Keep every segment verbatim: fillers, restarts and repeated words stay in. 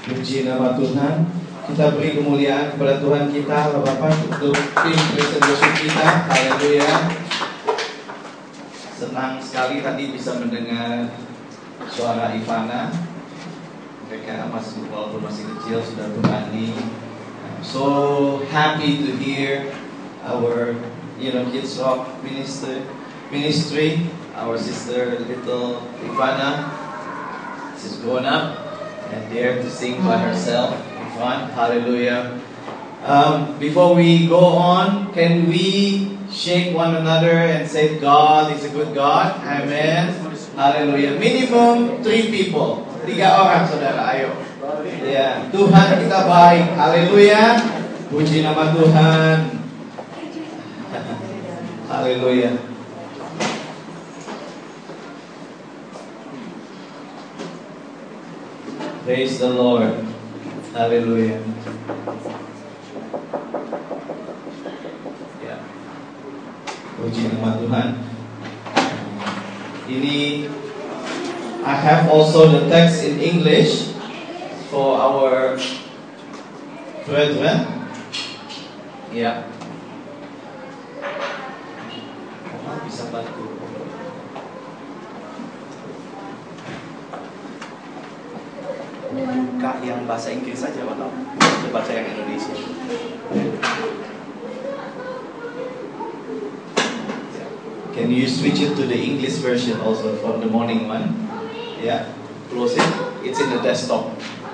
Puji nama Tuhan. Kita beri kemuliaan kepada Tuhan kita, Bapak, untuk tim praise and worship kita. Haleluya. Senang sekali tadi bisa mendengar suara Ivana. Mereka masih, walaupun masih kecil, sudah berani. So happy to hear our, you know, kids rock minister ministry. Our sister little Ivana, she's grown up and dare to sing by herself in front. Hallelujah. Um, before we go on, can we shake one another and say God is a good God? Amen. Hallelujah. Minimum three people. Tiga orang, saudara. Ayo. Ya, Tuhan kita baik. Haleluya. Puji nama Tuhan. Haleluya. Praise the Lord. Hallelujah. Ya. Puji nama Tuhan. Ini I have also the text in English for our brethren. Ya. Oh, bisa bantu. Buka yang bahasa Inggris saja atau kita baca yang Indonesia? Can you switch it to the English version also from the morning one? Yeah, close it. It's in the desktop.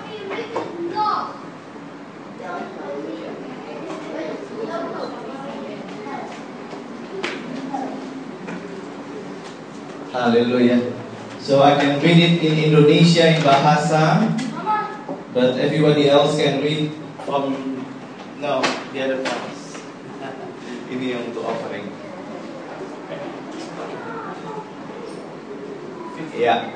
Hallelujah. So I can read it in Indonesia in bahasa, but everybody else can read from no the other parts. Ini yang untuk offering. Ya,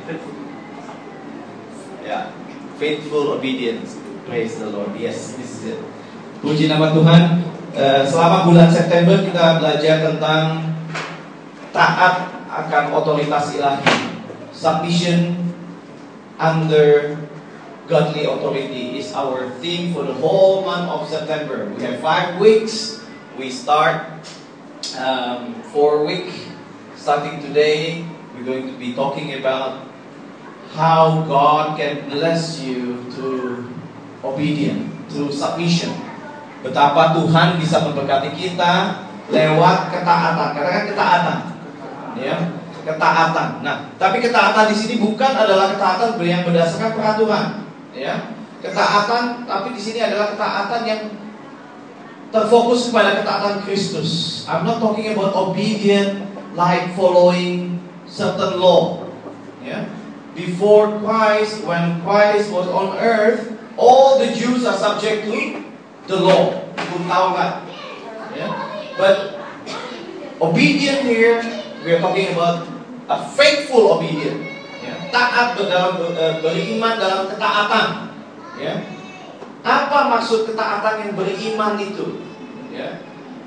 ya, faithful obedience. Praise the Lord. Yes, this is it. Puji nama Tuhan. Uh, selama bulan September kita belajar tentang taat akan otoritas ilahi. Submission under godly authority is our theme for the whole month of September. We have five weeks. We start um, four week. Starting today, we're going to be talking about how God can bless you to obedience, to submission. Betapa Tuhan bisa memberkati kita lewat ketaatan. Katakan ketaatan, ya. Ketaatan. Nah, tapi ketaatan di sini bukan adalah ketaatan yang berdasarkan peraturan, ya. Ketaatan, tapi di sini adalah ketaatan yang terfokus kepada ketaatan Kristus. I'm not talking about obedient like following certain law. Ya. Before Christ, when Christ was on earth, all the Jews are subject to the law, to Taurat. Ya. But obedient here, we are talking about a faithful obedience, ya. Taat dalam beriman dalam ketaatan, ya. Apa maksud ketaatan yang beriman itu? Ya.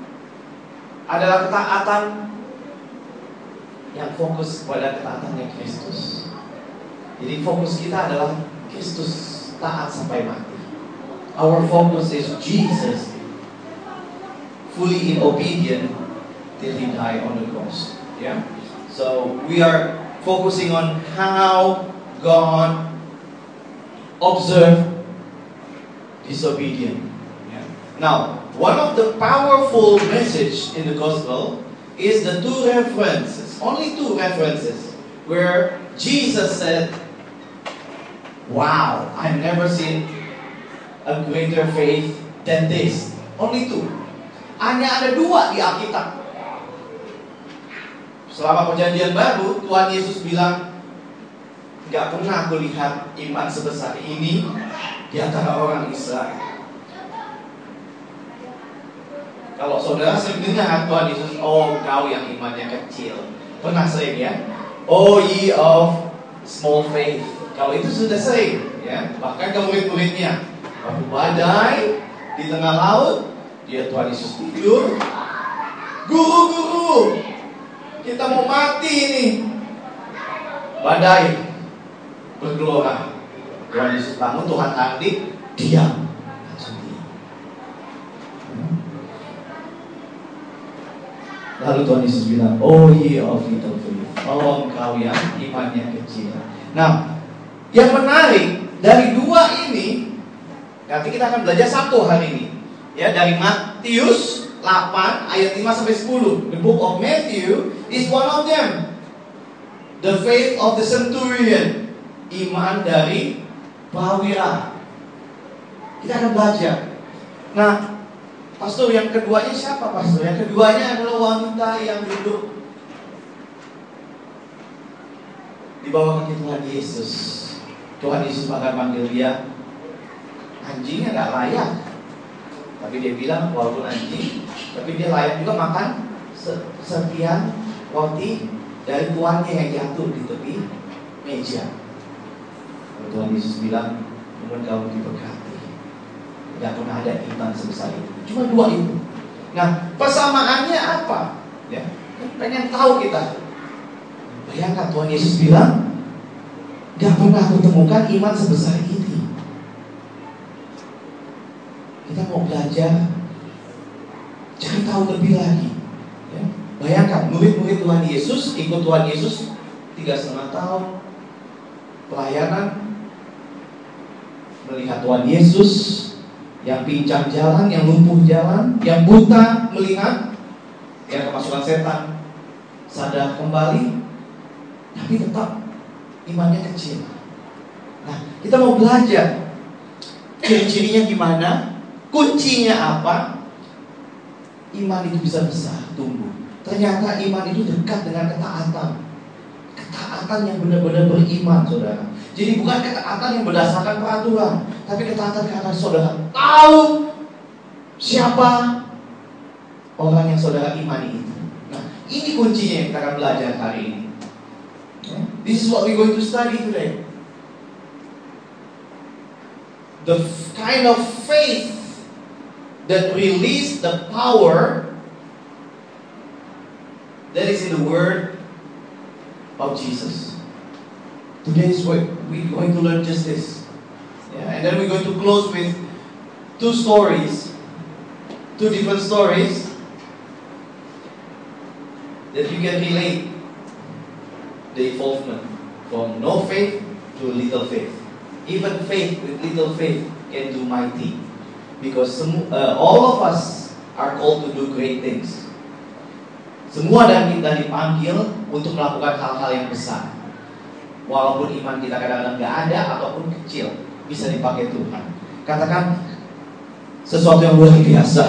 Adalah ketaatan yang fokus pada ketaatan yang Kristus. Jadi fokus kita adalah Kristus taat sampai mati. Our focus is Jesus fully in obedience till He died on the cross. Yeah. So we are focusing on how God observed disobedience. Yeah. Now, one of the powerful message in the gospel is the two references, only two references, where Jesus said, "Wow, I've never seen a greater faith than this." Only two. Hanya ada dua di Alkitab. Selama perjanjian baru, Tuhan Yesus bilang, "Gak pernah aku lihat iman sebesar ini di antara orang Israel." Kalau saudara sering dengar Tuhan Yesus, "Oh, kau yang imannya kecil." Pernah sering ya? "Oh, ye of small faith." Kalau itu sudah sering, ya. Bahkan ke murid-muridnya, waktu badai di tengah laut, dia Tuhan Yesus tidur. "Guru, guru, kita mau mati ini." Badai bergelora. Tuhan Yesus bangun, Tuhan bangkit, diam. Langsung diam. Lalu Tuhan Yesus bilang, oh ye of little faith, oh engkau yang imannya kecil. Nah, yang menarik dari dua ini, nanti kita akan belajar satu hari ini. Ya, dari Matius delapan ayat lima sampai sepuluh. The book of Matthew is one of them. The faith of the centurion, iman dari prawira. Kita akan belajar. Nah, pastor, yang keduanya siapa, pastor? Yang keduanya adalah wanita yang duduk di bawah kaki Tuhan Yesus. Tuhan Yesus bahkan panggil dia anjingnya nggak layak. Tapi dia bilang walaupun anjing, tapi dia layak juga makan sekian roti dari tuannya yang jatuh di tepi meja. Tuhan Yesus bilang, namun kamu diberkati. Tidak pernah ada iman sebesar itu. Cuma dua itu. Nah, persamaannya apa? Ya, pengen tahu kita. Bayangkan Tuhan Yesus bilang, gak pernah aku temukan iman sebesar ini. Kita mau belajar, cari tahu lebih lagi. Ya. Bayangkan murid-murid Tuhan Yesus ikut Tuhan Yesus tiga setengah tahun pelayanan, melihat Tuhan Yesus yang pincang jalan, yang lumpuh jalan, yang buta melihat, yang kemasukan setan sadar kembali, tapi tetap imannya kecil. Nah, kita mau belajar ciri-cirinya gimana, kuncinya apa, iman itu bisa besar, tumbuh. Ternyata iman itu dekat dengan ketaatan. Ketaatan yang benar-benar beriman, saudara. Jadi bukan ketaatan yang berdasarkan peraturan, tapi ketaatan karena saudara tahu siapa orang yang saudara imani itu. Nah, ini kuncinya yang kita akan belajar hari ini. This is what we're going to study today. The kind of faith that release the power that is in the word of Jesus. Today is what we're going to learn just this. Yeah, and then we're going to close with two stories, two different stories that you can relate the evolvement from no faith to little faith. Even faith with little faith can do mighty. Because uh, all of us are called to do great things. Semua dari kita dipanggil untuk melakukan hal-hal yang besar. Walaupun iman kita kadang-kadang gak ada ataupun kecil, bisa dipakai Tuhan. Katakan sesuatu yang luar biasa.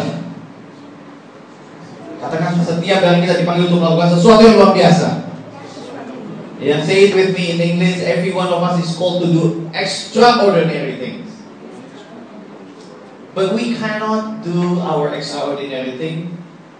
Katakan setiap dari kita dipanggil untuk melakukan sesuatu yang luar biasa. Yeah, say it with me in English. Every one of us is called to do extraordinary things. But we cannot do our extraordinary thing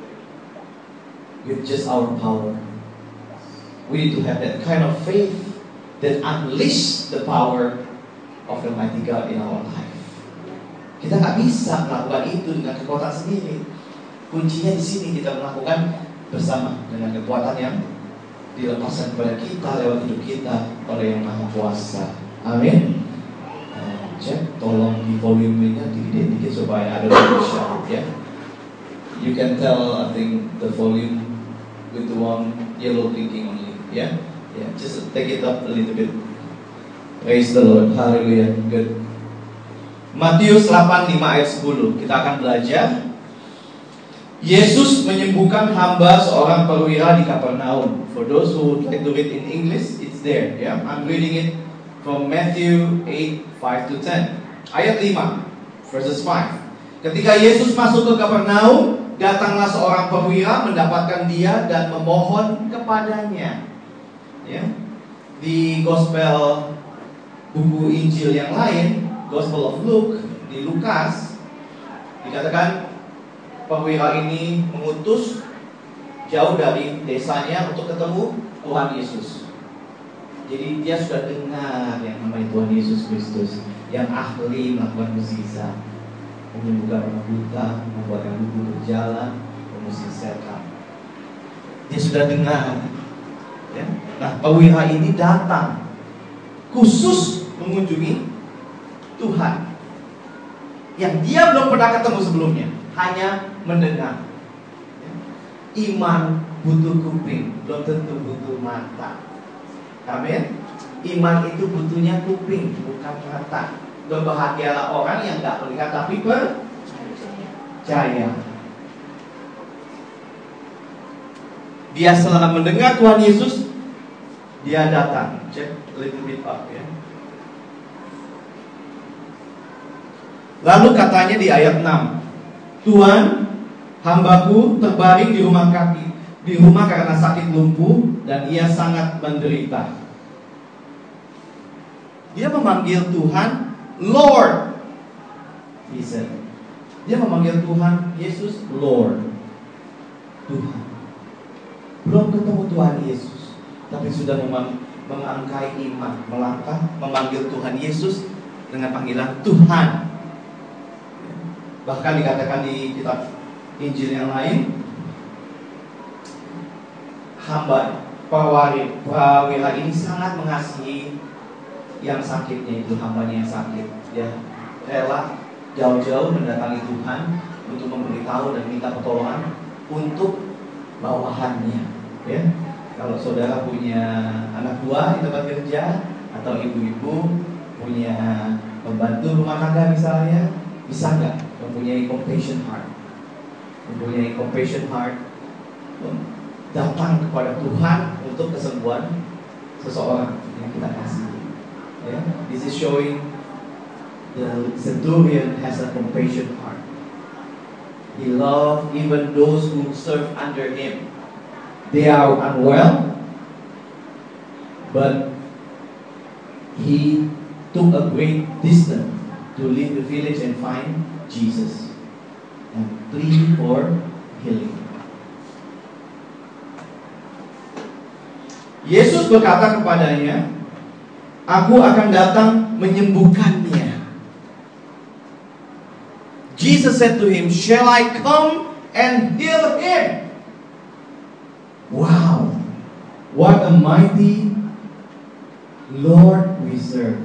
with just our power. We need to have that kind of faith that unleash the power of the mighty God in our life. Kita nggak bisa melakukan itu dengan kekuatan sendiri. Kuncinya di sini kita melakukan bersama dengan kekuatan yang dilepaskan kepada kita lewat hidup kita oleh Yang Maha Kuasa. Amin. Cek, tolong di volumenya digedein dikit supaya ada shout ya. You can tell, I think, the volume with the one yellow blinking only. Yeah, yeah. Just take it up a little bit. Praise the Lord. Hallelujah. Good. Matius delapan lima ayat sepuluh. Kita akan belajar. Yesus menyembuhkan hamba seorang perwira di Kapernaum. For those who would like to read in English, it's there. Yeah, I'm reading it from Matthew eight five to ten. Ayat lima, verses five. Ketika Yesus masuk ke Kapernaum, datanglah seorang perwira mendapatkan dia dan memohon kepadanya. Ya. Di Gospel buku Injil yang lain, Gospel of Luke, di Lukas dikatakan perwira ini mengutus jauh dari desanya untuk ketemu Tuhan Yesus. Jadi dia sudah dengar yang namanya Tuhan Yesus Kristus yang ahli melakukan mukjizat, menyembuhkan orang buta, membuat yang lumpuh berjalan, mengusir setan. Dia sudah dengar. Ya? Nah, perwira ini datang khusus mengunjungi Tuhan yang dia belum pernah ketemu sebelumnya, hanya mendengar. Iman butuh kuping, belum tentu butuh mata. Amin. Iman itu butuhnya kuping, bukan mata. Berbahagialah orang yang gak melihat tapi percaya. Dia setelah mendengar Tuhan Yesus, dia datang. Check a little bit up ya. Lalu katanya di ayat enam, Tuhan, hambaku terbaring di rumah kaki, di rumah karena sakit lumpuh dan ia sangat menderita. Dia memanggil Tuhan Lord. He said. Dia memanggil Tuhan Yesus Lord. Tuhan. Belum ketemu Tuhan Yesus, tapi sudah mengangkai iman, melangkah memanggil Tuhan Yesus dengan panggilan Tuhan. Bahkan dikatakan di kitab Injil yang lain, hamba pewari prawira ini sangat mengasihi yang sakitnya, itu hambanya yang sakit. Ya, rela jauh-jauh mendatangi Tuhan untuk memberitahu dan minta pertolongan untuk bawahannya. Ya, kalau saudara punya anak buah di tempat kerja atau ibu-ibu punya pembantu rumah tangga misalnya, bisa nggak mempunyai compassion heart, mempunyai compassion heart, datang kepada Tuhan untuk kesembuhan seseorang yang kita kasih. Yeah. This is showing the centurion has a compassion heart. He loved even those who serve under him. They are unwell, but he took a great distance to leave the village and find Jesus and plead for healing. Yesus berkata kepadanya, Aku akan datang menyembuhkannya. Jesus said to him, Shall I come and heal him? Wow, what a mighty Lord we serve.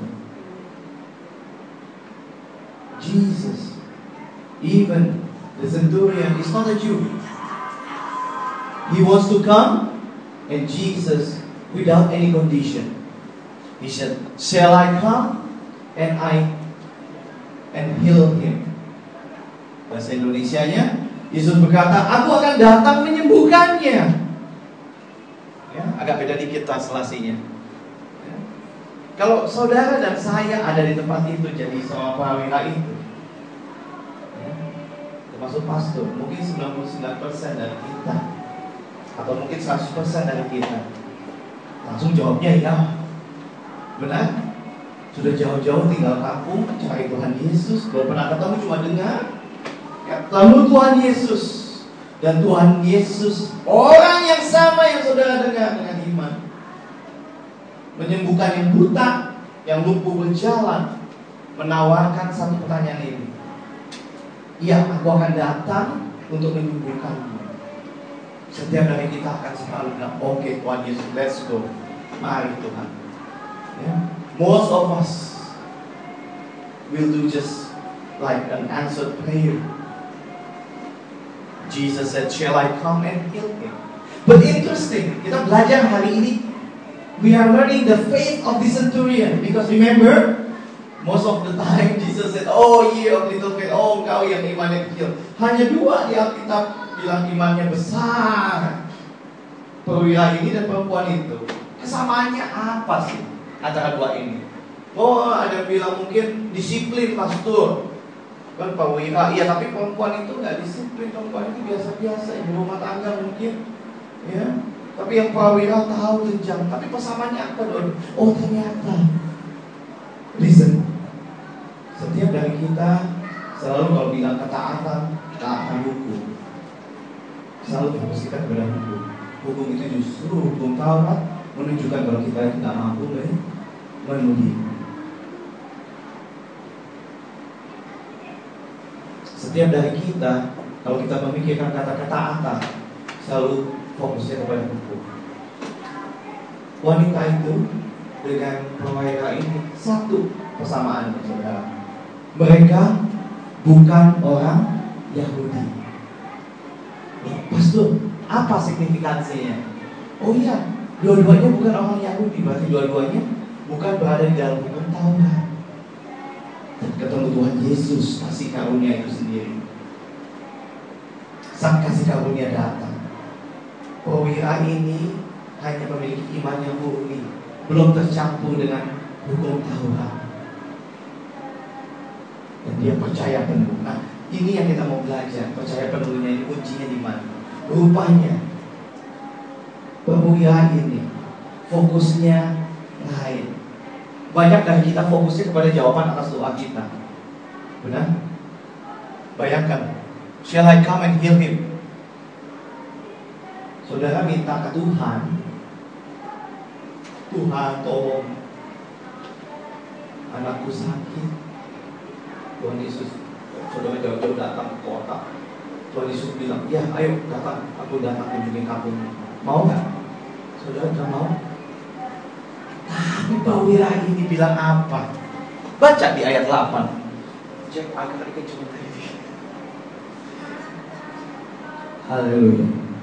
Jesus, even the centurion is not a Jew. He wants to come, and Jesus, without any condition, he said, Shall I come and I and heal him? Bahasa Indonesianya, Yesus berkata, Aku akan datang menyembuhkannya. Ya, agak beda dikit translasinya. Ya. Kalau saudara dan saya ada di tempat itu, jadi seorang prawira itu, ya, termasuk pastor, mungkin sembilan puluh sembilan persen dari kita, atau mungkin seratus persen dari kita, langsung jawabnya ya. Benar? Sudah jauh-jauh tinggal kampung, cari Tuhan Yesus, belum pernah ketemu, cuma dengar. Ketemu Tuhan Yesus, dan Tuhan Yesus orang yang sama yang saudara dengar dengan iman, menyembuhkan yang buta, yang lumpuh berjalan, menawarkan satu pertanyaan ini. Iya, aku akan datang untuk menyembuhkanmu. Setiap dari kita akan selalu bilang, oke okay, Tuhan Yesus, let's go. Mari Tuhan. Ya. Most of us will do just like an answered prayer. Jesus said, Shall I come and heal him? But interesting, kita belajar hari ini, we are learning the faith of the centurion. Because remember, most of the time Jesus said, Oh ye of little faith, oh engkau yang imannya kecil. Hanya dua di Alkitab bilang imannya besar, perwira ini dan perempuan itu. Kesamaannya apa sih antara dua ini? Oh, ada yang bilang mungkin disiplin pastor, kan perwira, iya, tapi perempuan itu nggak disiplin, perempuan itu biasa-biasa, ibu rumah tangga mungkin, ya. Tapi yang perwira tahu jenjang. Tapi persamaannya apa dong? Oh ternyata, listen, setiap dari kita selalu kalau bilang ketaatan, taatan hukum, selalu fokus kita kepada hukum. Hukum itu justru hukum Taurat menunjukkan kalau kita tidak mampu memenuhi. Setiap dari kita, kalau kita memikirkan kata ketaatan, selalu fokusnya kepada hukum. Wanita itu dengan perwira ini satu persamaannya, saudara. mereka bukan orang Yahudi. Loh, Pastor, apa signifikansinya? Oh iya, dua-duanya bukan orang Yahudi, berarti dua-duanya bukan berada di dalam hukum Taurat. Dan ketemu Tuhan Yesus, kasih karunia itu sendiri. Sang kasih karunia datang. Perwira ini hanya memiliki iman yang murni, belum tercampur dengan hukum Taurat. Dan dia percaya penuh. Nah, ini yang kita mau belajar. Percaya penuhnya ini kuncinya di mana? Rupanya perwira ini fokusnya lain. Banyak dari kita fokusnya kepada jawaban atas doa kita. Benar? Bayangkan, shall I come and heal him? Saudara minta ke Tuhan, Tuhan tolong anakku sakit. Tuhan Yesus, saudara jauh-jauh datang ke kota. Tuhan Yesus bilang, ya ayo datang, aku datang kunjungi kamu. Mau nggak? Saudara nggak mau? Tapi perwira ini bilang apa? Baca di ayat delapan. Jack agak dikejutan tadi. Haleluya.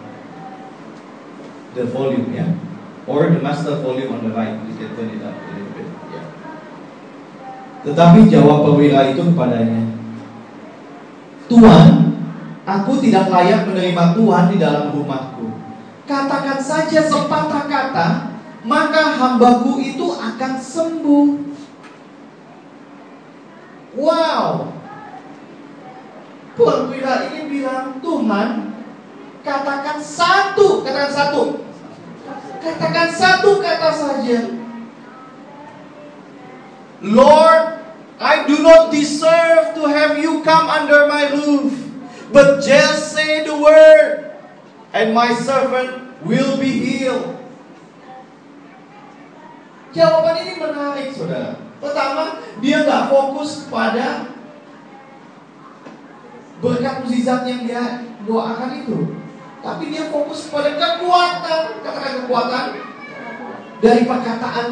The volume, ya, or the master volume on the right. You can turn it up a little bit. Yeah. Tetapi jawab perwira itu kepadanya, Tuhan, aku tidak layak menerima Tuhan di dalam rumahku. Katakan saja sepatah kata, maka hambaku itu akan sembuh. Wow. Perwira ini bilang, Tuhan, katakan satu, katakan satu, katakan satu kata saja. Lord, I do not deserve to have you come under my roof, but just say the word, and my servant will be healed. Jawaban ini menarik, saudara. Pertama, dia nggak fokus pada berkat mukjizat yang dia doakan itu, tapi dia fokus pada kekuatan. Katakan kekuatan dari perkataan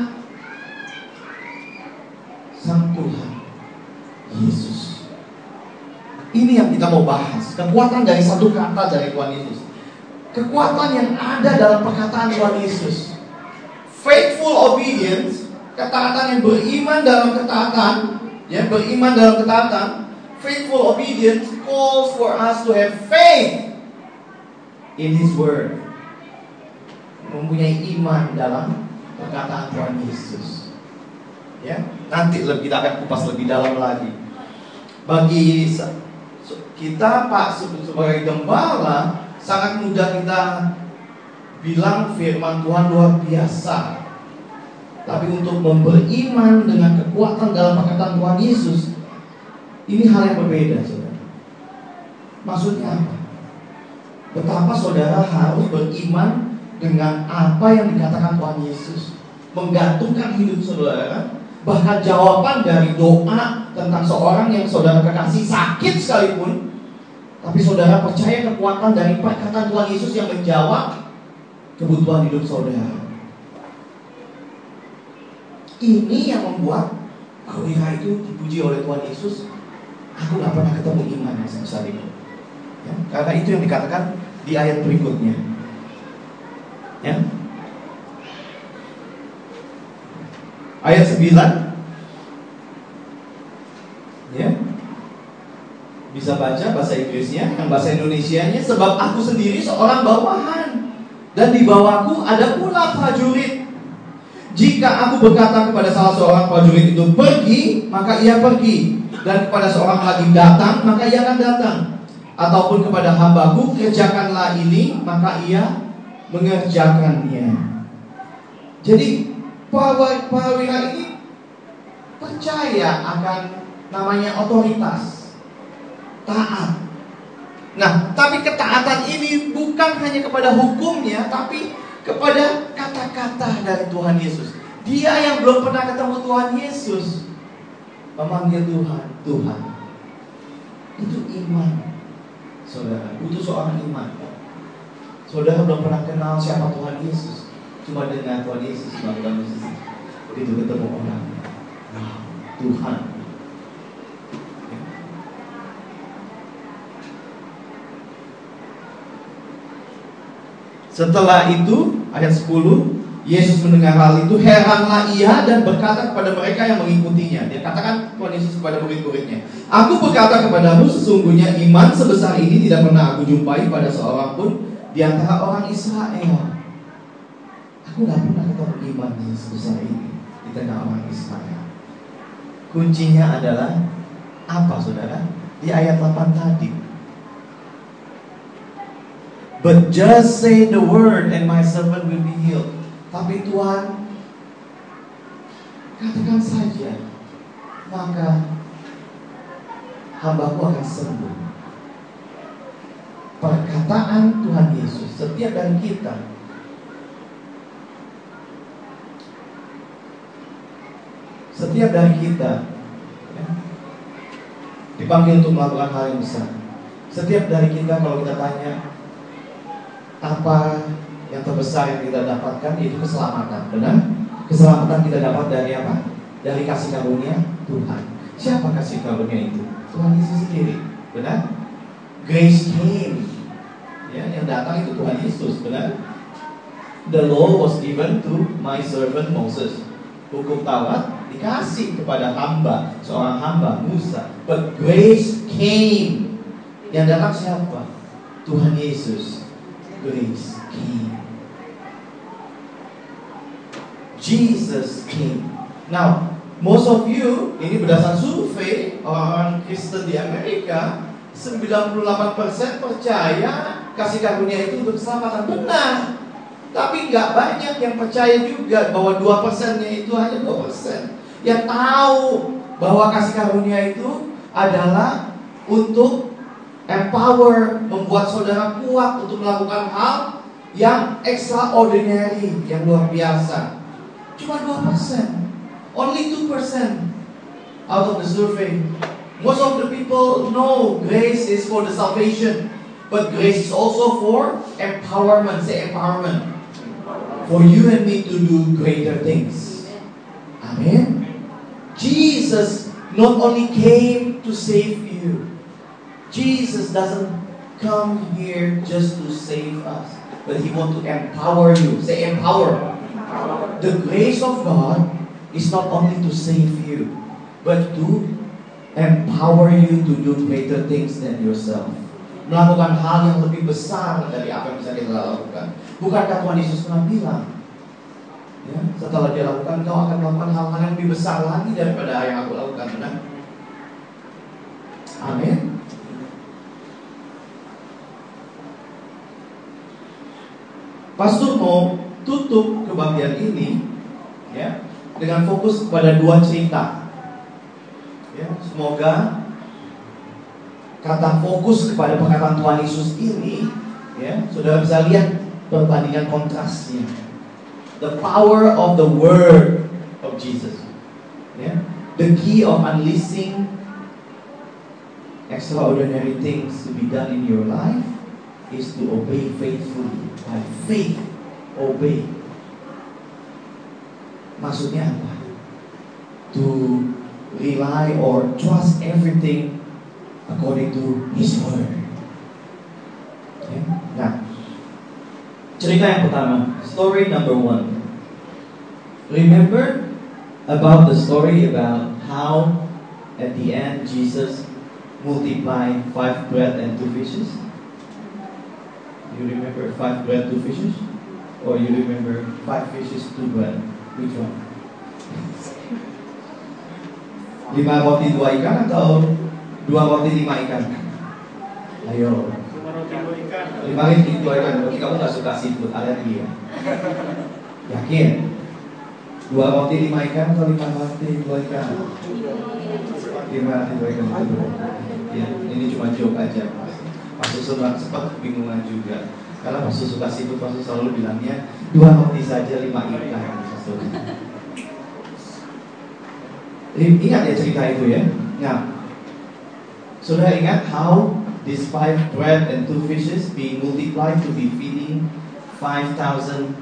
Sang Tuhan Yesus. Ini yang kita mau bahas. Kekuatan dari satu kata dari Tuhan Yesus. Kekuatan yang ada dalam perkataan Tuhan Yesus. Faithful obedience, ketaatan yang beriman dalam ketaatan, ya, beriman dalam ketaatan. Faithful obedience calls for us to have faith in His word. Mempunyai iman dalam perkataan Tuhan Yesus. Ya, nanti lebih kita akan kupas lebih dalam lagi. Bagi kita, Pak, sebagai gembala, sangat mudah kita bilang firman Tuhan luar biasa. Tapi untuk beriman dengan kekuatan dalam perkataan Tuhan Yesus, ini hal yang berbeda, saudara. Maksudnya apa? Betapa saudara harus beriman dengan apa yang dikatakan Tuhan Yesus, menggantungkan hidup saudara. Bahkan jawaban dari doa tentang seorang yang saudara kekasih sakit sekalipun, tapi saudara percaya kekuatan dari perkataan Tuhan Yesus yang menjawab kebutuhan hidup saudara. Ini yang membuat perwira itu dipuji oleh Tuhan Yesus. Aku gak pernah ketemu iman yang sebesar ini, ya, karena itu yang dikatakan di ayat berikutnya, ya. Ayat sembilan, ya. Bisa baca bahasa Inggrisnya, yang bahasa Indonesianya. Sebab aku sendiri seorang bawahan, dan di bawahku ada pula prajurit. Jika aku berkata kepada salah seorang prajurit itu pergi, maka ia pergi. Dan kepada seorang lagi datang, maka ia akan datang. Ataupun kepada hambaku, kerjakanlah ini, maka ia mengerjakannya. Jadi perwira ini percaya akan namanya otoritas, taat. Nah, tapi ketaatan ini bukan hanya kepada hukumnya, tapi kepada kata-kata dari Tuhan Yesus. Dia yang belum pernah ketemu Tuhan Yesus memanggil Tuhan, Tuhan. Itu iman, saudara. Itu seorang iman. Saudara belum pernah kenal siapa Tuhan Yesus, cuma dengan Tuhan Yesus melakukan musisi. Begitu ketemu orang, wow, Tuhan. Setelah itu, ayat sepuluh, Yesus mendengar hal itu, heranlah ia dan berkata kepada mereka yang mengikutinya. Dia katakan Tuhan Yesus kepada murid-muridnya, aku berkata kepadamu, sesungguhnya iman sebesar ini tidak pernah aku jumpai pada seorang pun di antara orang Israel. Aku gak pernah ketemu iman yang sebesar ini di tengah orang Israel. Kuncinya adalah apa, saudara? Di ayat delapan tadi. But just say the word and my servant will be healed. Tapi Tuhan, katakan saja, maka hambaku akan sembuh. Perkataan Tuhan Yesus setiap dari kita Setiap dari kita ya, dipanggil untuk melakukan hal yang besar. Setiap dari kita, kalau kita tanya apa yang terbesar yang kita dapatkan, itu keselamatan. Benar? Keselamatan kita dapat dari apa? Dari kasih karunia Tuhan. Siapa kasih karunia itu? Tuhan Yesus sendiri. Benar? Grace came. Ya, yang datang itu Tuhan Yesus. Benar? The law was given to my servant Moses. Hukum Taurat dikasih kepada hamba, seorang hamba Musa. But grace came. Yang datang siapa? Tuhan Yesus. Grace came. Jesus came. Now, most of you, ini berdasarkan survei orang Kristen di Amerika, sembilan puluh delapan persen percaya kasih karunia itu untuk keselamatan. Benar. Tapi nggak banyak yang percaya juga bahwa dua persennya itu hanya dua persen yang tahu bahwa kasih karunia itu adalah untuk empower, membuat saudara kuat untuk melakukan hal yang extraordinary, yang luar biasa. Cuma dua persen, only two percent out of the survey. Most of the people know grace is for the salvation, but grace is also for empowerment. Say empowerment. For you and me to do greater things. Amen. Jesus not only came to save you. Jesus doesn't come here just to save us, but He wants to empower you. Say empower. Empower. The grace of God is not only to save you, but to empower you to do greater things than yourself. Melakukan hal yang lebih besar dari apa yang bisa kita lakukan. Bukankah Tuhan Yesus pernah bilang, ya, setelah Dia lakukan, kau akan melakukan hal-hal yang lebih besar lagi daripada yang aku lakukan. Benar? Amin. Pastor mau tutup kebagian ini ya dengan fokus pada dua cerita. Ya, semoga kata fokus kepada perkataan Tuhan Yesus ini, ya, saudara bisa lihat perbandingan kontrasnya. The power of the word of Jesus. Ya, the key of unleashing extraordinary things to be done in your life is to obey faithfully. By faith, obey. Maksudnya apa? To rely or trust everything according to His word. Okay? Nah, cerita yang pertama, story number one. Remember about the story about how at the end Jesus multiplied five bread and two fishes? You remember five bread, two fishes? Or you remember five fishes, two bread? Which one? Lima roti, dua ikan atau dua roti, lima ikan? Ayo. Lima roti, dua ikan. Lima roti, dua ikan. Berarti kamu gak suka seafood, alergi ya? Yakin? Dua roti, lima ikan atau lima roti, dua ikan? Lima roti, dua ikan. Ya, ini cuma joke aja. Pastor sempat kebingungan juga karena Pastor suka seafood, Pastor selalu bilangnya dua roti saja, lima ikan. Ingat ya cerita itu ya. Nah, saudara ingat how these five bread and two fishes being multiplied to be feeding five thousand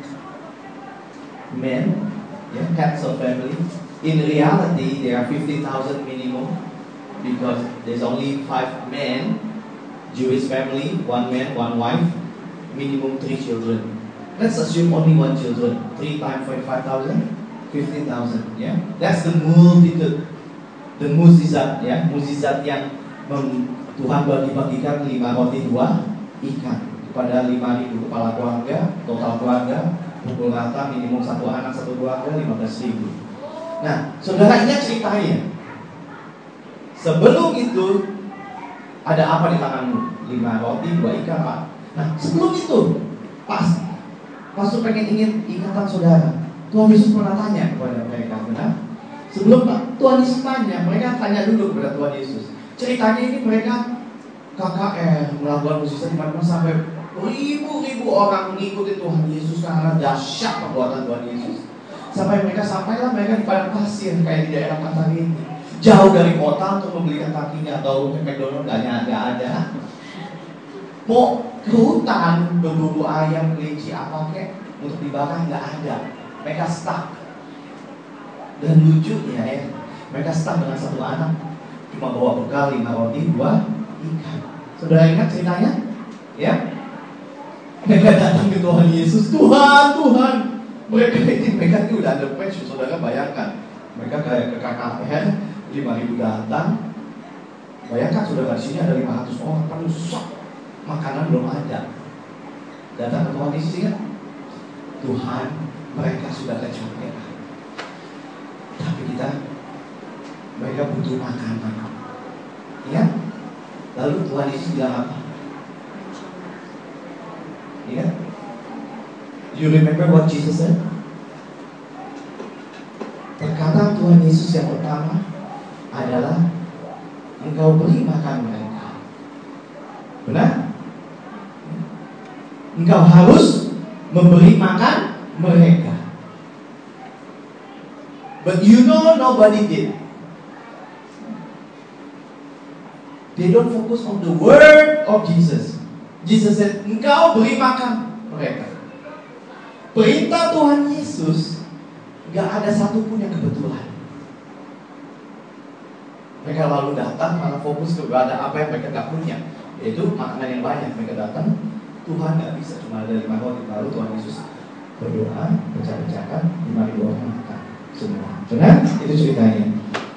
men, yeah, heads of family. In reality, there are fifty thousand minimum because there's only five men. Jewish family, one man, one wife, minimum three children. Let's assume only one children. Three times forty-five thousand, fifteen thousand. Yeah, that's the multitude, the mukjizat. Ya, mukjizat yang mem, Tuhan bagi-bagikan lima roti dua ikan kepada lima ribu kepala keluarga, total keluarga, pukul rata minimum satu anak satu keluarga lima belas ribu. Nah, saudara ingat ceritanya. Sebelum itu ada apa di tanganmu? Lima roti, dua ikan, Pak. Nah, sebelum itu pas Pastor pengen ingin ingatan saudara. Tuhan Yesus pernah tanya kepada mereka, benar? Sebelum Pak Tuhan Yesus tanya, mereka tanya dulu kepada Tuhan Yesus. Ceritanya ini mereka K K R melakukan mukjizat di mana sampai ribu-ribu orang mengikuti Tuhan Yesus karena dahsyat perbuatan Tuhan Yesus. Sampai mereka sampailah mereka di padang pasir kayak di daerah Qatar ini, jauh dari kota untuk membelikan kakinya atau McDonald nggak ada. Mau ke hutan berburu ayam, kelinci apa kek untuk dibakar nggak ada. Mereka stuck. Dan lucunya ya, mereka stuck dengan satu anak cuma bawa bekal lima roti dua ikan. Saudara ingat ceritanya? Ya, mereka datang ke Tuhan Yesus, Tuhan, Tuhan. Mereka ini mereka itu udah ada pressure, saudara bayangkan. Mereka kayak ke K K R lima ribu datang. Bayangkan saudara di sini ada lima ratus orang penuh sok. Makanan belum ada. Datang ke Tuhan Yesus ingat? Tuhan, mereka sudah kecapean. Tapi kita mereka butuh makanan. Ingat? Lalu Tuhan Yesus bilang apa? Ingat? You remember what Jesus said? Perkataan Tuhan Yesus yang pertama adalah engkau beri makan mereka. Benar? Engkau harus memberi makan mereka. But you know nobody did. They don't focus on the word of Jesus. Jesus said, engkau beri makan mereka. Perintah Tuhan Yesus gak ada satupun yang kebetulan. Mereka lalu datang malah fokus kepada apa yang mereka gak punya, yaitu makanan yang banyak. Mereka datang, Tuhan gak bisa, cuma ada lima roti. Lalu Tuhan Yesus berdoa, pecah-pecahkan, lima ribu orang makan semua. Benar? Itu ceritanya.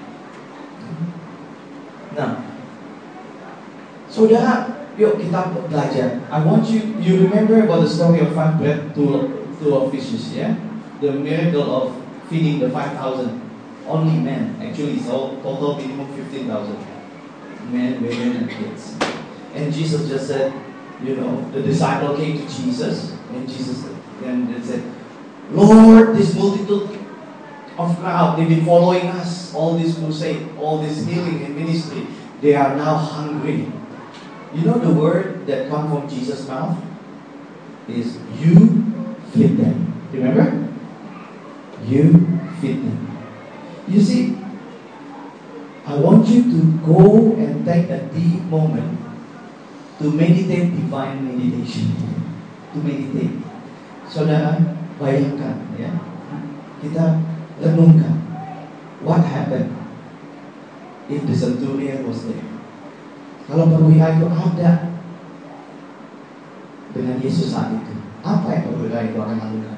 Nah, saudara, yuk kita belajar. I want you, you remember about the story of five bread, two two of fishes, yeah? The miracle of feeding the five thousand. Only men, actually, so total minimum fifteen thousand. Men, women, and kids. And Jesus just said, you know, the disciple came to Jesus, and Jesus and they said, Lord, this multitude of crowd, they've been following us, all this crusade, all this healing and ministry, they are now hungry. You know the word that comes from Jesus' mouth is you feed them. Remember? You feed them. You see, I want you to go and take a deep moment to meditate divine meditation. To meditate. Saudara, bayangkan ya, kita renungkan what happened if the centurion was there. Kalau perwira itu ada dengan Yesus saat itu, apa yang perwira itu akan lakukan?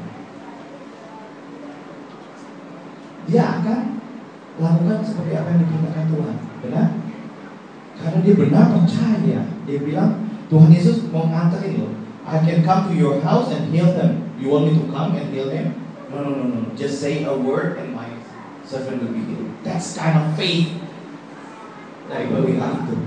Dia akan lakukan seperti apa yang diperintahkan Tuhan, benar? Karena dia benar percaya. Dia bilang, Tuhan Yesus mau nganterin loh. I can come to your house and heal them. You want me to come and heal them? No, no, no, no. Just say a word and my servant will be healed. That's kind of faith dari perwira itu.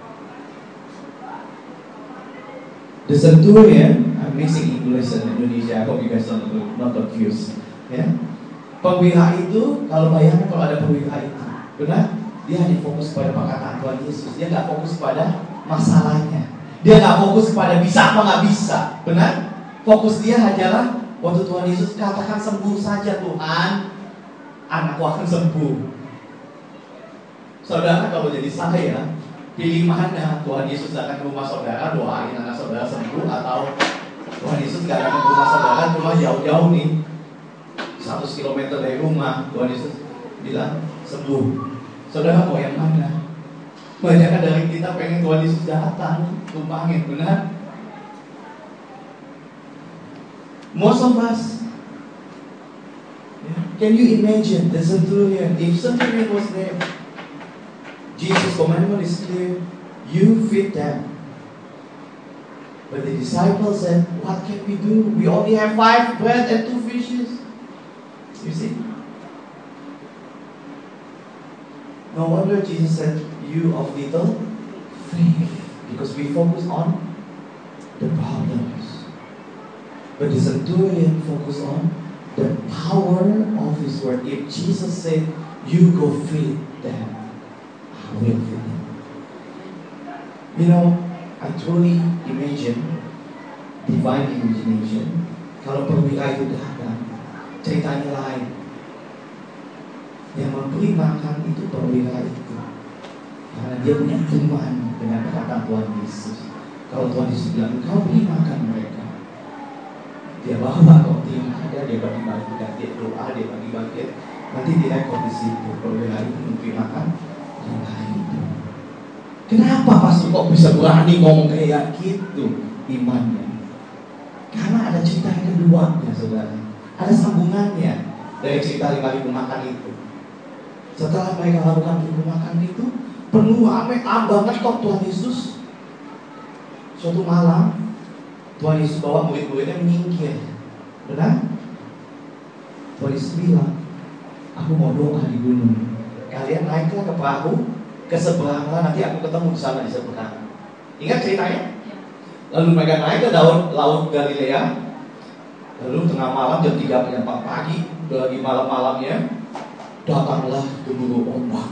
The centurion, I'm mixing English and Indonesia. I hope you guys don't not confused. Ya, yeah? Perwira itu, kalau bayangkan kalau ada perwira itu, benar? Dia hanya fokus pada perkataan Tuhan Yesus. Dia nggak fokus pada masalahnya. Dia nggak fokus kepada bisa apa nggak bisa, benar? Fokus dia hanyalah waktu Tuhan Yesus katakan sembuh saja Tuhan, anakku akan sembuh. Saudara, kalau jadi saya, pilih mana? Tuhan Yesus datang ke rumah saudara, doain anak saudara sembuh, atau Tuhan Yesus nggak datang ke rumah saudara, cuma jauh-jauh nih, seratus kilometer dari rumah, Tuhan Yesus bilang sembuh. Saudara mau yang mana? Banyak dari kita pengen Tuhan Yesus datang, tumpangin, benar? Most of us. Yeah. Can you imagine the centurion? If centurion was there, Jesus' commandment is clear. You feed them. But the disciples said, what can we do? We only have five bread and two fishes. You see? No wonder Jesus said, you of little faith. Because we focus on the problems. But the centurion focused on the power of his word. If Jesus said, you go feed them, I will feed them. You know, I truly imagine, divine imagination, kalau perwira itu datang, ceritanya lain. Yang memberi makan itu perwira itu, karena dia punya iman dengan perkataan Tuhan Yesus. Kalau Tuhan Yesus bilang, kau beri makan mereka, dia bawa roti yang ada, dia bagi-bagi, dan dia doa, dia bagi-bagi. Nanti direkod di situ, perwira itu memberi makan yang lain. Kenapa pastor kok bisa berani ngomong kayak gitu imannya? Karena ada cerita yang kedua ya saudara. Ada sambungannya dari cerita lima ribu makan itu. Setelah mereka lakukan ribu makan itu, penuh ame banget kok Tuhan Yesus. Suatu malam Tuhan Yesus bawa murid-muridnya menyingkir. Benar? Tuhan Yesus bilang, aku mau doa di gunung. Kalian naiklah ke perahu, ke seberang lah, nanti aku ketemu di sana di seberang. Ingat ceritanya? Lalu mereka naik ke laut, laut Galilea. Lalu tengah malam jam tiga sampai empat pagi, lagi malam-malamnya, datanglah gemuruh ombak,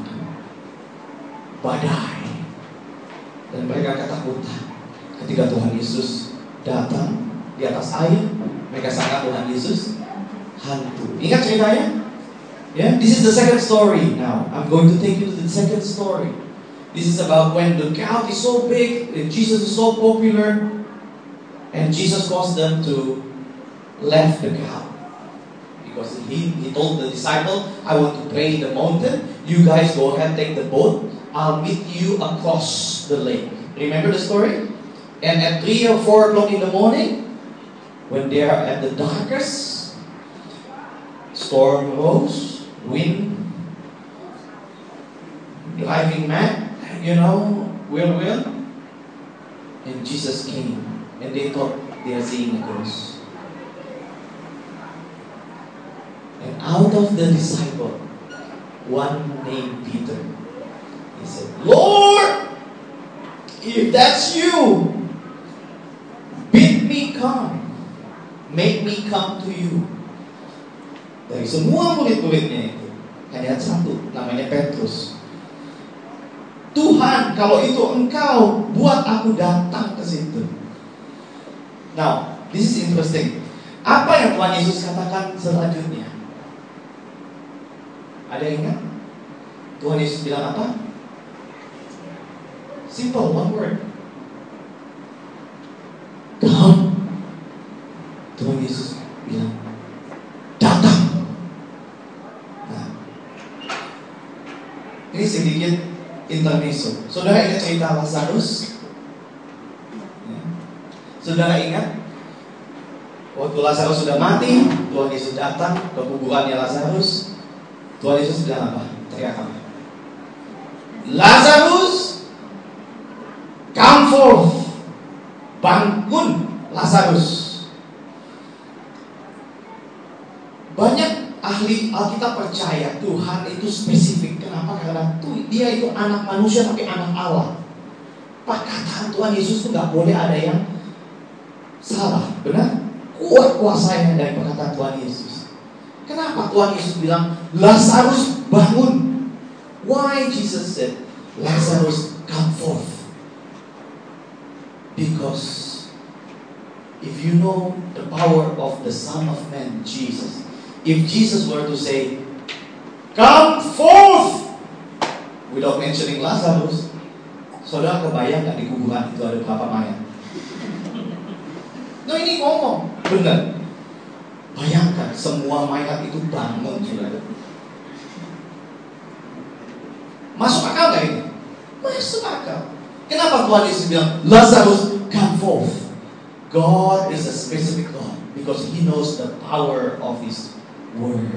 badai, dan mereka ketakutan. Ketika Tuhan Yesus datang di atas air, mereka sangka Tuhan Yesus hantu. Ingat ceritanya? Yeah, this is the second story now. I'm going to take you to the second story. This is about when the crowd is so big, and Jesus is so popular, and Jesus caused them to left the crowd. Because he, he told the disciple, I want to pray in the mountain. You guys go ahead, take the boat. I'll meet you across the lake. Remember the story? And at three or four o'clock in the morning, when they are at the darkest, storm rose, wind, driving mad, you know, whirlwind, and Jesus came, and they thought they are seeing a ghost. And out of the disciple, one named Peter, he said, Lord, if that's you, bid me come, make me come to you. Dari semua murid-muridnya itu, hanya satu, namanya Petrus. Tuhan, kalau itu engkau, buat aku datang ke situ. Now, this is interesting. Apa yang Tuhan Yesus katakan selanjutnya? Ada yang ingat? Tuhan Yesus bilang apa? Simple, one word. Come. Tuhan Yesus bilang, datang. Nah, ini sedikit intermezzo. Saudara ingat cerita Lazarus? Ya. Saudara ingat? Waktu Lazarus sudah mati, Tuhan Yesus datang ke kuburannya Lazarus. Tuhan Yesus bilang apa? Teriak apa? Lazarus, come forth. Bangun Lazarus. Banyak ahli Alkitab percaya Tuhan itu spesifik. Kenapa? Karena tuh, dia itu anak manusia tapi anak Allah. Perkataan Tuhan Yesus itu gak boleh ada yang salah. Benar? Kuat kuasanya dari perkataan Tuhan Yesus. Kenapa Tuhan Yesus bilang Lazarus bangun? Why Jesus said Lazarus come forth? Because if you know the power of the Son of Man, Jesus, if Jesus were to say, come forth, without mentioning Lazarus, saudara kebayang gak di kuburan itu ada berapa mayat? No, ini ngomong, benar. Bayangkan semua mayat itu bangun, saudara. Masuk akal gak ini? Masuk akal. Kenapa Tuhan Yesus bilang Lazarus come forth? God is a specific God because He knows the power of His word.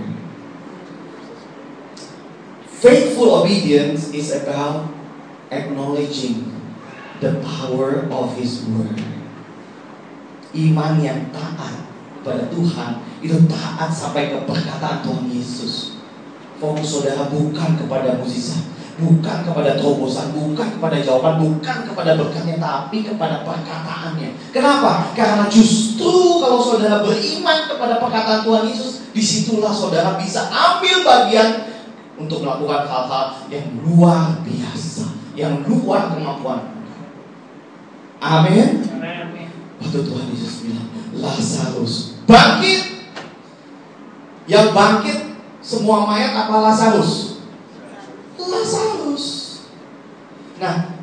Faithful obedience is about acknowledging the power of His word. Iman yang taat pada Tuhan itu taat sampai ke perkataan Tuhan Yesus. Fokus saudara bukan kepada mukjizat, bukan kepada terobosan, bukan kepada jawaban, bukan kepada berkatnya, tapi kepada perkataannya. Kenapa? Karena justru kalau saudara beriman kepada perkataan Tuhan Yesus, disitulah saudara bisa ambil bagian untuk melakukan hal-hal yang luar biasa, yang luar kemampuan. Amin. Waktu Tuhan Yesus bilang, Lazarus bangkit. Yang bangkit semua mayat apa Lazarus? Lazarus. Nah,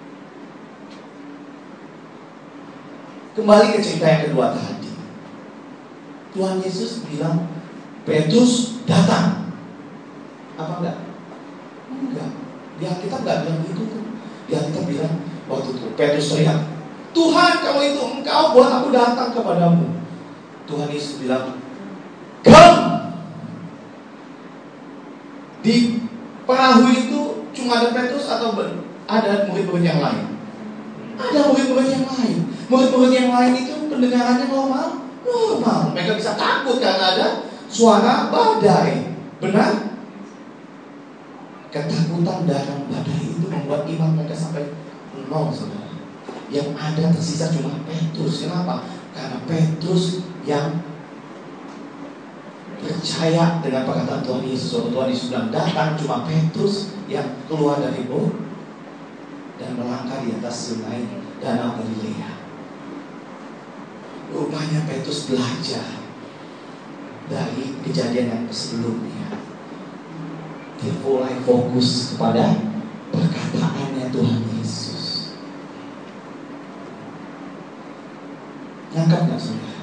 kembali ke cerita yang kedua tadi. Tuhan Yesus bilang, Petrus datang. Apa enggak? Enggak. Di Alkitab enggak bilang itu tuh. Di Alkitab bilang waktu itu Petrus teriak, Tuhan, kalau itu Engkau buat aku datang kepadamu. Tuhan Yesus bilang, come. Di perahu itu cuma ada Petrus atau ada murid-murid yang lain? Ada murid-murid yang lain. Murid-murid yang lain itu pendengarannya normal, normal. Mereka bisa takut karena ada suara badai. Benar? Ketakutan dalam badai itu membuat iman mereka sampai nol, saudara. Yang ada tersisa cuma Petrus. Kenapa? Karena Petrus yang percaya dengan perkataan Tuhan Yesus. Waktu Tuhan Yesus bilang datang, cuma Petrus yang keluar dari boat dan melangkah di atas sungai Danau Galilea. Rupanya Petrus belajar dari kejadian yang sebelumnya. Dia mulai fokus kepada perkataannya Tuhan Yesus. Nangkap gak saudara?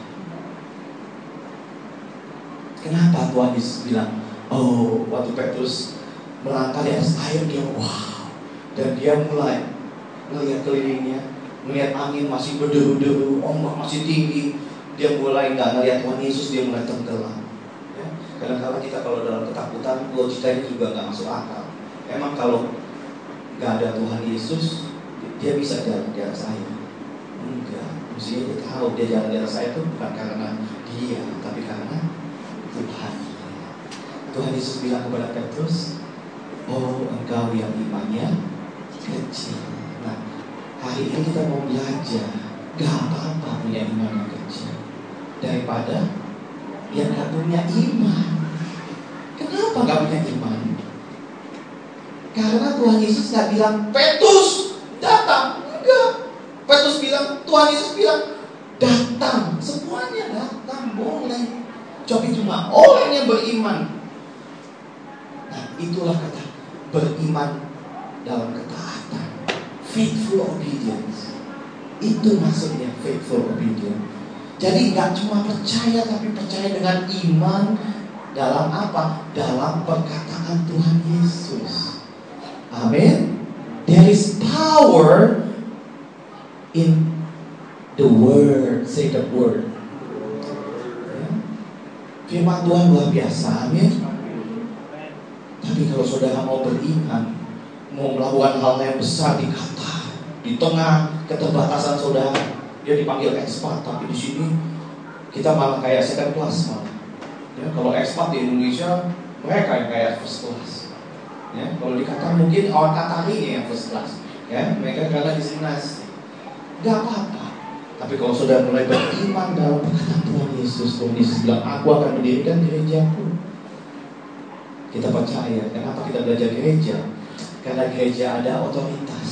Kenapa Tuhan Yesus bilang, oh, waktu Petrus melangkah di atas air, dia wow. Dan dia mulai melihat kelilingnya, melihat angin masih berderu-deru, ombak masih tinggi. Dia mulai gak ngelihat Tuhan Yesus, dia mulai tenggelam. Ya? Kadang-kadang kita kalau dalam ketakutan, logikanya juga gak masuk akal. Emang kalau gak ada Tuhan Yesus, dia bisa jalan di atas air? Enggak. Mestinya dia tahu dia jalan di atas air itu bukan karena dia, tapi karena Tuhan. Tuhan Yesus bilang kepada Petrus, oh, engkau yang imannya kecil. Nah, hari ini kita mau belajar, gak apa-apa punya iman yang kecil daripada yang gak punya iman. Kenapa gak punya iman? Karena Tuhan Yesus gak bilang, Petrus datang. Enggak. Petrus bilang, Tuhan Yesus bilang, datang. Semuanya datang, boleh. Tapi cuma orang yang beriman. Nah, itulah kata beriman dalam ketaatan. Faithful obedience. Itu maksudnya faithful obedience. Jadi gak cuma percaya, tapi percaya dengan iman. Dalam apa? Dalam perkataan Tuhan Yesus. Amin. There is power in the word. Say the word. Ya. Firman Tuhan luar biasa. Amin. Tapi kalau saudara mau beriman, mau melakukan hal yang besar di kata, di tengah keterbatasan saudara, dia dipanggil ekspat, tapi di sini kita malah kayak second class malah. Ya, kalau ekspat di Indonesia, mereka yang kayak first class. Ya, kalau di Qatar mungkin orang Qatari yang first class. Ya, mereka karena di sini gak apa-apa. Tapi kalau sudah mulai beriman dalam perkataan Tuhan Yesus, Tuhan Yesus bilang, aku akan mendirikan gerejaku. Kita percaya. Kenapa kita belajar gereja? Karena gereja ada otoritas.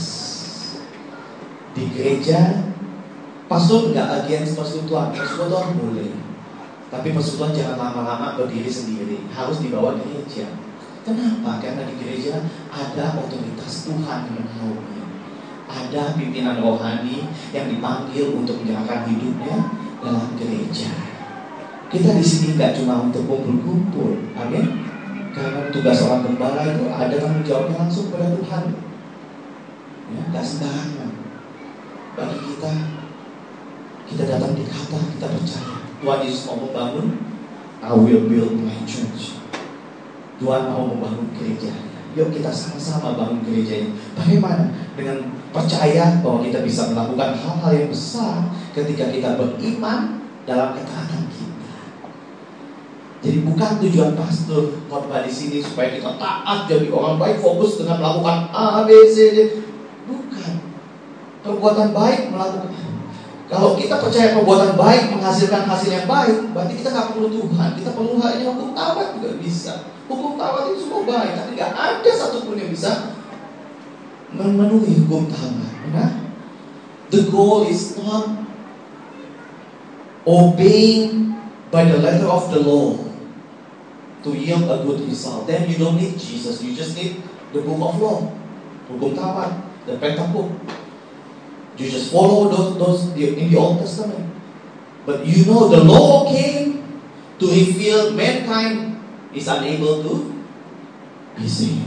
Di gereja, pastor gak against persekutuan. Persekutuan boleh, tapi persekutuan jangan lama-lama berdiri sendiri. Harus dibawa gereja. Kenapa? Karena di gereja ada otoritas Tuhan yang menaungi. Ada pimpinan rohani yang dipanggil untuk menyerahkan hidupnya dalam gereja. Kita di sini nggak cuma untuk kumpul-kumpul, amin. Karena tugas orang gembala itu ada tanggung jawabnya langsung pada Tuhan. Ya, nggak sembarangan. Bagi kita Kita datang di kata, kita percaya Tuhan Yesus mau membangun. I will build my church. Tuhan mau membangun gereja. Yuk kita sama-sama bangun gereja ini. Bagaimana? Dengan percaya bahwa kita bisa melakukan hal-hal yang besar ketika kita beriman dalam ketaatan kita. Jadi bukan tujuan pastor khotbah di sini supaya kita taat jadi orang baik, fokus dengan melakukan A, B, C, D. Bukan. Perbuatan baik melakukan. Kalau kita percaya perbuatan baik menghasilkan hasil yang baik, berarti kita nggak perlu Tuhan. Kita perlu hanya hukum Taurat juga bisa. Hukum Taurat itu semua baik, tapi nggak ada satupun yang bisa memenuhi hukum Taurat. Benar? The goal is not obeying by the letter of the law to yield a good result. Then you don't need Jesus. You just need the book of law, hukum Taurat, the Pentateuch. You just follow those, those in the Old Testament. But you know the law came to reveal mankind is unable to be saved.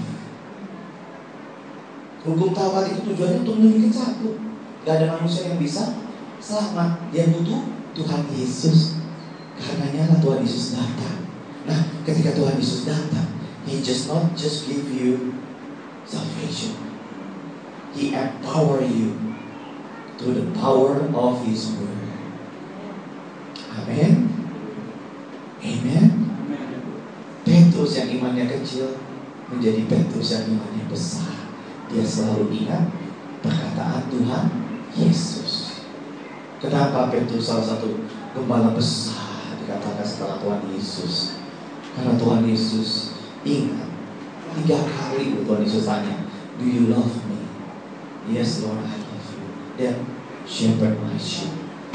Hukum Taurat itu tujuannya untuk menunjukkan satu, gak ada manusia yang bisa selamat. Dia butuh Tuhan Yesus. Karenanya lah Tuhan Yesus datang. Nah, ketika Tuhan Yesus datang, He just not just give you salvation. He empower you through the power of His word. Amen. Amen. Petrus yang imannya kecil menjadi Petrus yang imannya besar. Dia selalu ingat perkataan Tuhan Yesus. Kenapa Petrus salah satu gembala besar dikatakan setelah Tuhan Yesus? Karena Tuhan Yesus ingat tiga kali Tuhan Yesus tanya, do you love me? Yes Lord, I love you. Then shepherd my sheep.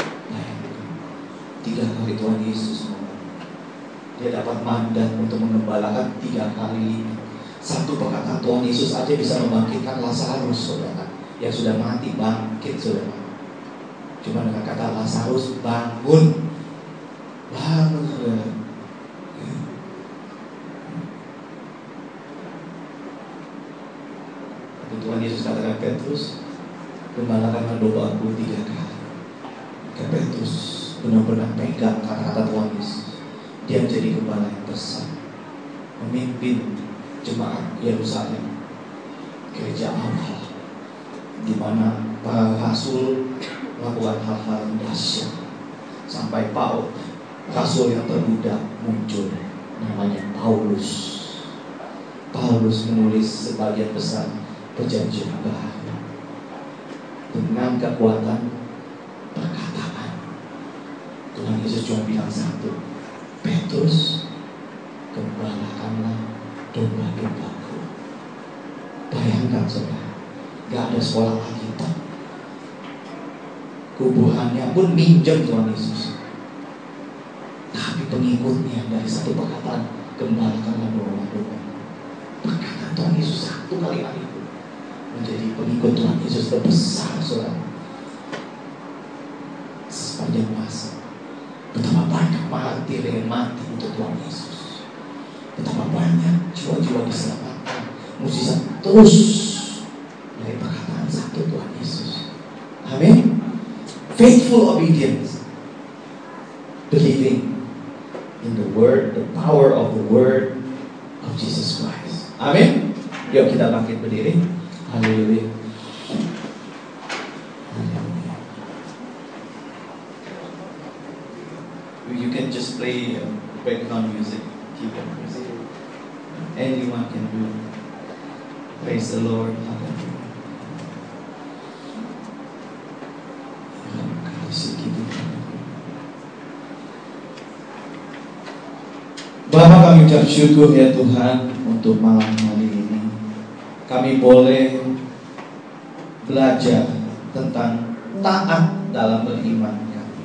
Tiga kali Tuhan Yesus ngomong. Dia dapat mandat untuk mengembalakan tiga kali. Satu perkataan Tuhan Yesus aja bisa membangkitkan Lazarus, saudara, yang sudah mati bangkit, saudara. Cuma dengan kata Lazarus bangun, bangun, saudara. Tapi Tuhan Yesus katakan, Petrus, gembalakanlah domba-Ku tiga kali. Maka Petrus benar-benar pegang kata-kata Tuhan Yesus. Dia menjadi gembala yang besar, memimpin jemaat Yerusalem, gereja awal, di mana para rasul melakukan hal-hal yang dahsyat. Sampai Paul, rasul yang termuda, muncul, namanya Paulus. Paulus menulis sebagian besar perjanjian baru dengan kekuatan perkataan. Tuhan Yesus cuma bilang satu, Petrus, gembalakanlah domba-domba-Ku. Bayangkan saudara, gak ada sekolah Alkitab, kuburannya pun minjem Tuhan Yesus, tapi pengikutnya dari satu perkataan, gembalakanlah domba-domba. Perkataan Tuhan Yesus satu kalimat itu menjadi pengikut Tuhan Yesus terbesar, saudara, sepanjang masa. Betapa banyak martir yang mati untuk Tuhan Yesus. Betapa banyak jiwa-jiwa diselamatkan. Mujizat terus dari perkataan satu Tuhan Yesus. Amin. Faithful obedience, believing in the word, the power of the word of Jesus Christ. Amin. Yuk kita bangkit berdiri. Haleluya. Haleluya. You can just play uh, background music, keyboard music. Anyone can do. Praise the Lord. Hallelujah. Bapa, kami ucap syukur ya Tuhan untuk malam hari ini. Kami boleh belajar tentang taat dalam beriman kami,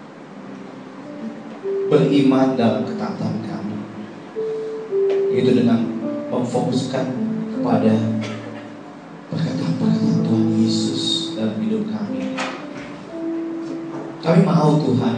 beriman dalam ketaatan kami, yaitu dengan memfokuskan kepada perkataan-perkataan Tuhan Yesus dalam hidup kami. Kami mau Tuhan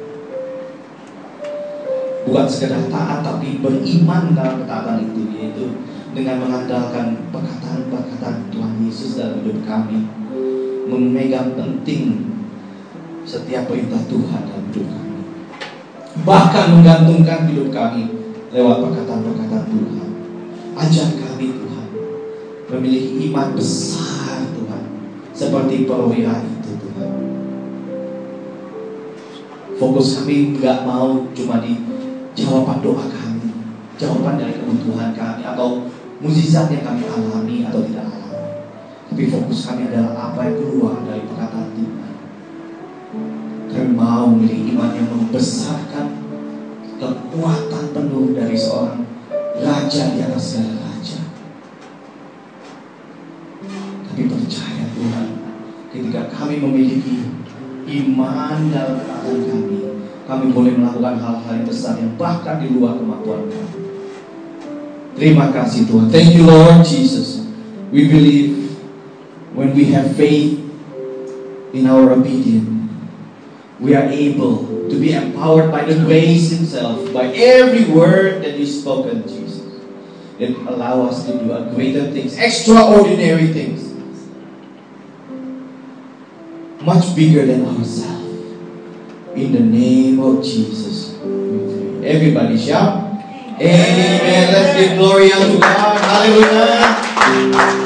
bukan sekedar taat, tapi beriman dalam ketaatan itu, yaitu dengan mengandalkan perkataan-perkataan Tuhan Yesus dalam hidup kami, memegang penting setiap perintah Tuhan dalam hidup kami. Bahkan menggantungkan hidup kami lewat perkataan-perkataan Tuhan. Ajar kami Tuhan memiliki iman besar Tuhan, seperti perwira itu Tuhan. Fokus kami nggak mau cuma di jawaban doa kami, jawaban dari kebutuhan kami, atau mukjizat yang kami alami atau tidak alami. Tapi fokus kami adalah apa yang keluar dari perkataan Tuhan. Kami mau memiliki iman yang membesarkan kekuatan penuh dari seorang raja di atas segala raja. Tapi percaya Tuhan, ketika kami memiliki iman dalam perkataan kami, kami boleh melakukan hal-hal yang besar yang bahkan di luar kemampuan kami. Terima kasih Tuhan. Thank you Lord Jesus. We believe when we have faith in our obedience, we are able to be empowered by the grace Himself, by every word that you spoken, Jesus, that allow us to do a greater things, extraordinary things, much bigger than ourselves. In the name of Jesus, we pray. Everybody shout, Amen. Let's give glory unto God. Hallelujah.